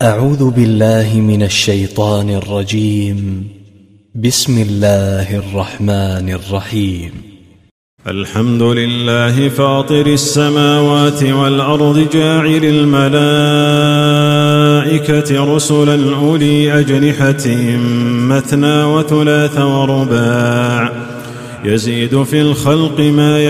أعوذ بالله من الشيطان الرجيم. بسم الله الرحمن الرحيم. الحمد لله فاطر السماوات والأرض جاعل الملائكة رسلا أولي أجنحة مثنى وثلاث ورباع يزيد في الخلق ما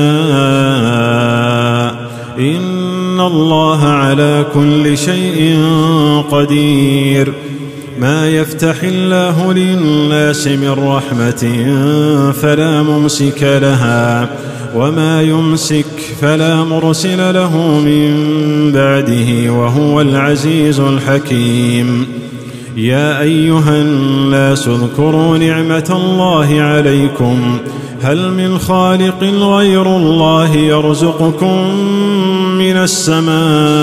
يشاء إن الله على كل شيء قدير. ما يفتح الله للناس من رحمة فلا ممسك لها وما يمسك فلا مرسل له من بعده وهو العزيز الحكيم. يا أيها الناس اذكروا نعمة الله عليكم هل من خالق غير الله يرزقكم من السماء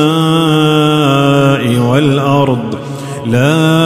والأرض لا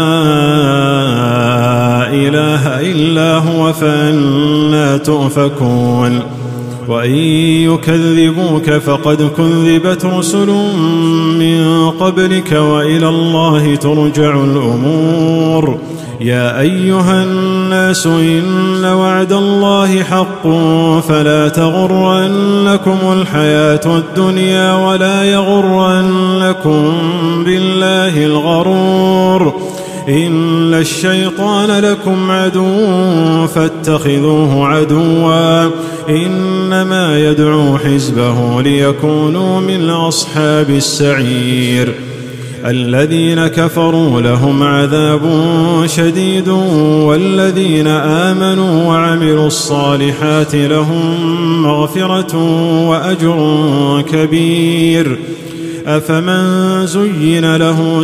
إله إلا هو فأنى تؤفكون. وإن يكذبوك فقد كذبت رسل من قبلك وإلى الله ترجع الأمور. يا أيها الناس إن وعد الله حق فلا تغرنكم الحياة الدنيا ولا يغرنكم بالله الغرور. إن الشيطان لكم عدو فاتخذوه عدوا إنما يدعو حزبه ليكونوا من أصحاب السعير. الذين كفروا لهم عذاب شديد والذين آمنوا وعملوا الصالحات لهم مغفرة وأجر كبير. أفمن زين له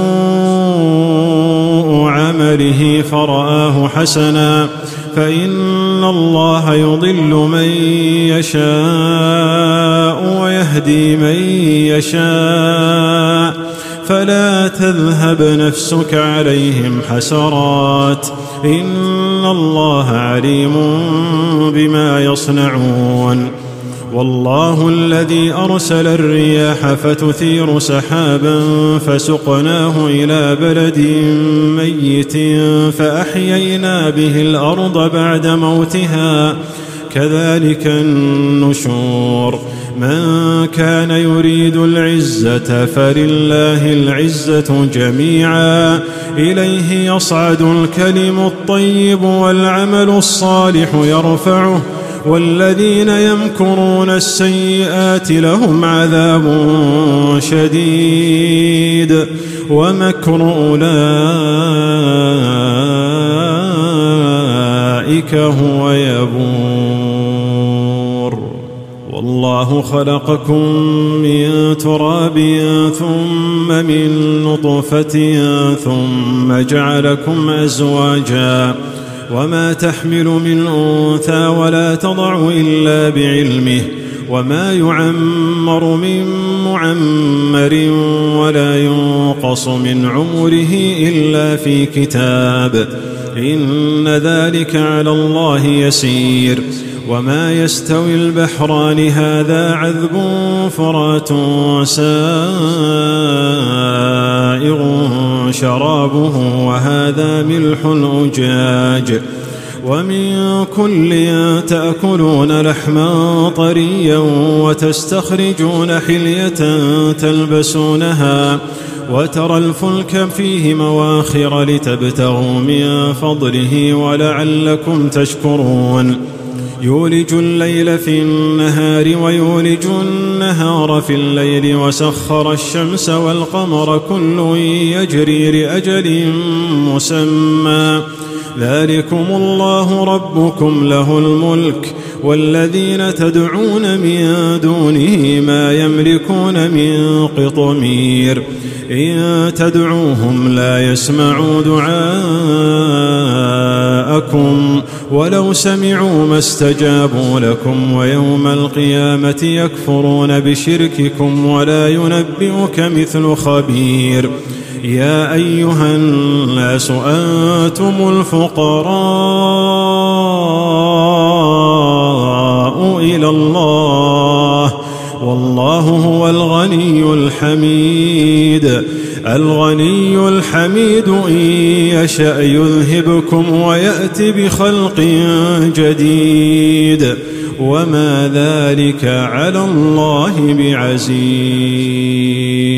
سوء عمله فرآه حسنا فإن الله يضل من يشاء ويهدي من يشاء فلا تذهب نفسك عليهم حسرات إن الله عليم بما يصنعون. والله الذي أرسل الرياح فتثير سحابا فسقناه إلى بلد ميت فأحيينا به الأرض بعد موتها كذلك النشور. من كان يريد العزة فلله العزة جميعا إليه يصعد الكلم الطيب والعمل الصالح يرفعه والذين يمكرون السيئات لهم عذاب شديد ومكر أولئك هو يبور. والله خلقكم من تراب ثم من نطفة ثم جعلكم أزواجا وما تحمل من أنثى ولا تضع إلا بعلمه وما يعمر من معمر ولا ينقص من عمره إلا في كتاب إن ذلك على الله يسير. وما يستوي البحران هذا عذب فرات سائغ شرابه وهذا ملح أجاج ومن كل تأكلون لحما طريا وتستخرجون حلية تلبسونها وترى الفلك فيه مواخر لتبتغوا من فضله ولعلكم تشكرون. يولج الليل في النهار ويولج النهار في الليل وسخر الشمس والقمر كل يجري لأجل مسمى ذلكم الله ربكم له الملك والذين تدعون من دونه ما يملكون من قطمير. إن تدعوهم لا يسمعوا دعاءكم ولو سمعوا ما استجابوا لكم ويوم القيامة يكفرون بشرككم ولا ينبئك مثل خبير. يا أيها الناس أنتم الفقراء إلى الله والله هو الغني الحميد شديد. الغني الحميد إن يشأ يذهبكم ويأت بخلق جديد وما ذلك على الله بعزيز.